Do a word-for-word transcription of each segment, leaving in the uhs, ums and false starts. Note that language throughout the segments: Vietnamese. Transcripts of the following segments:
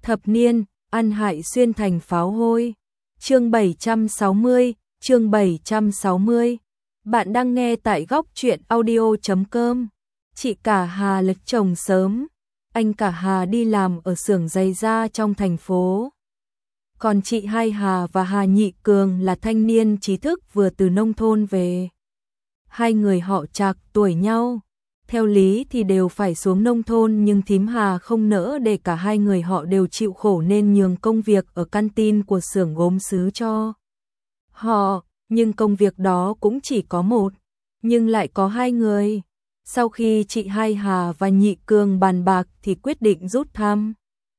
Thập niên, ăn hại xuyên thành pháo hôi. Chương bảy trăm sáu mươi, chương bảy trăm sáu mươi. Bạn đang nghe tại góc truyện audio chấm com. Chị cả Hà lấy chồng sớm, anh cả Hà đi làm ở xưởng giày da trong thành phố. Còn chị hai Hà và Hà Nhị Cường là thanh niên trí thức vừa từ nông thôn về. Hai người họ trạc tuổi nhau. Theo lý thì đều phải xuống nông thôn, nhưng thím Hà không nỡ để cả hai người họ đều chịu khổ nên nhường công việc ở canteen của xưởng gốm sứ cho họ, nhưng công việc đó cũng chỉ có một, nhưng lại có hai người. Sau khi chị hai Hà và Nhị Cường bàn bạc thì quyết định rút thăm.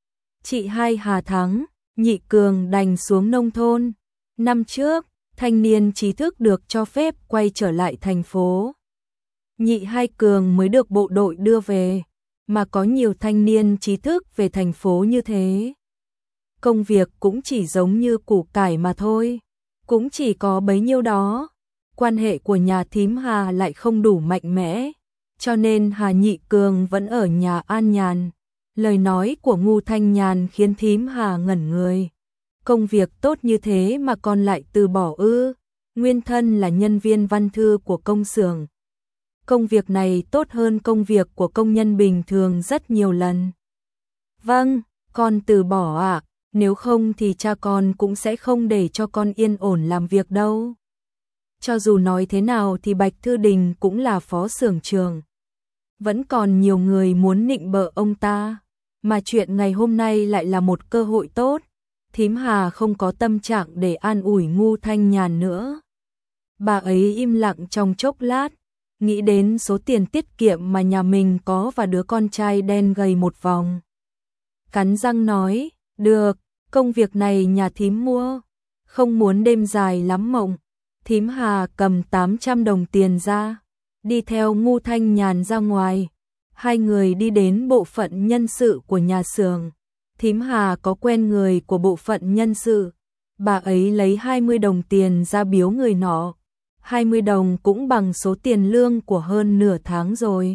Chị hai Hà thắng, Nhị Cường đành xuống nông thôn. Năm trước, thanh niên trí thức được cho phép quay trở lại thành phố. Nhị hai Cường mới được bộ đội đưa về, mà có nhiều thanh niên trí thức về thành phố như thế. Công việc cũng chỉ giống như củ cải mà thôi, cũng chỉ có bấy nhiêu đó. Quan hệ của nhà thím Hà lại không đủ mạnh mẽ, cho nên Hà Nhị Cường vẫn ở nhà an nhàn. Lời nói của Ngu Thanh Nhàn khiến thím Hà ngẩn người. Công việc tốt như thế mà con lại từ bỏ ư? Nguyên thân là nhân viên văn thư của công xưởng. Công việc này tốt hơn công việc của công nhân bình thường rất nhiều lần. Vâng, con từ bỏ ạ, à, nếu không thì cha con cũng sẽ không để cho con yên ổn làm việc đâu. Cho dù nói thế nào thì Bạch Thư Đình cũng là phó xưởng trưởng. Vẫn còn nhiều người muốn nịnh bợ ông ta, mà chuyện ngày hôm nay lại là một cơ hội tốt. Thím Hà không có tâm trạng để an ủi Ngu Thanh Nhàn nữa. Bà ấy im lặng trong chốc lát, nghĩ đến số tiền tiết kiệm mà nhà mình có và đứa con trai đen gầy một vòng. Cắn răng nói, được, công việc này nhà thím mua, không muốn đêm dài lắm mộng. Thím Hà cầm tám trăm đồng tiền ra, đi theo Ngu Thanh Nhàn ra ngoài. Hai người đi đến bộ phận nhân sự của nhà xưởng. Thím Hà có quen người của bộ phận nhân sự, bà ấy lấy hai mươi đồng tiền ra biếu người nọ. hai mươi đồng cũng bằng số tiền lương của hơn nửa tháng rồi.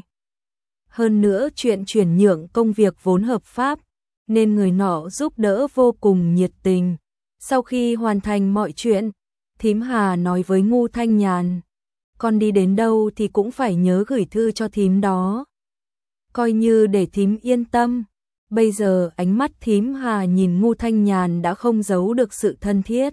Hơn nữa chuyện chuyển nhượng công việc vốn hợp pháp, nên người nọ giúp đỡ vô cùng nhiệt tình. Sau khi hoàn thành mọi chuyện, thím Hà nói với Ngu Thanh Nhàn, con đi đến đâu thì cũng phải nhớ gửi thư cho thím đó, coi như để thím yên tâm. Bây giờ ánh mắt thím Hà nhìn Ngu Thanh Nhàn đã không giấu được sự thân thiết.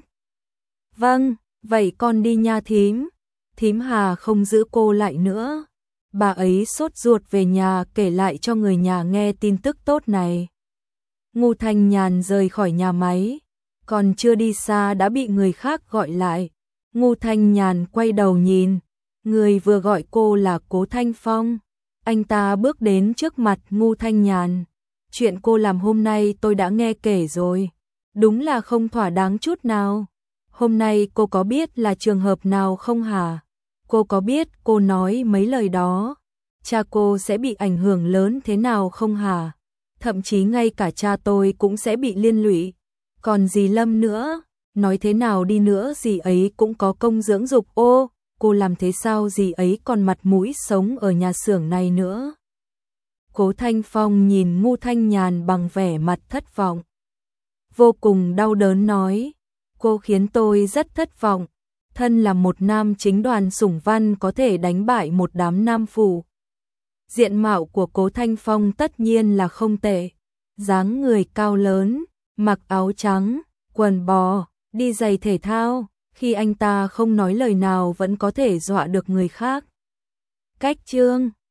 Vâng, vậy con đi nha thím. Thím Hà không giữ cô lại nữa. Bà ấy sốt ruột về nhà kể lại cho người nhà nghe tin tức tốt này. Ngu Thanh Nhàn rời khỏi nhà máy, còn chưa đi xa đã bị người khác gọi lại. Ngu Thanh Nhàn quay đầu nhìn, người vừa gọi cô là Cố Thanh Phong. Anh ta bước đến trước mặt Ngu Thanh Nhàn. Chuyện cô làm hôm nay tôi đã nghe kể rồi, đúng là không thỏa đáng chút nào. Hôm nay cô có biết là trường hợp nào không hả? Cô có biết cô nói mấy lời đó, cha cô sẽ bị ảnh hưởng lớn thế nào không hả? Thậm chí ngay cả cha tôi cũng sẽ bị liên lụy. Còn dì Lâm nữa, nói thế nào đi nữa dì ấy cũng có công dưỡng dục. Ô, cô làm thế sao dì ấy còn mặt mũi sống ở nhà xưởng này nữa? Cố Thanh Phong nhìn Ngu Thanh Nhàn bằng vẻ mặt thất vọng. Vô cùng đau đớn nói, cô khiến tôi rất thất vọng. Thân là một nam chính đoàn sủng văn có thể đánh bại một đám nam phụ. Diện mạo của Cố Thanh Phong tất nhiên là không tệ. Dáng người cao lớn, mặc áo trắng, quần bò, đi giày thể thao. Khi anh ta không nói lời nào vẫn có thể dọa được người khác. Cách chương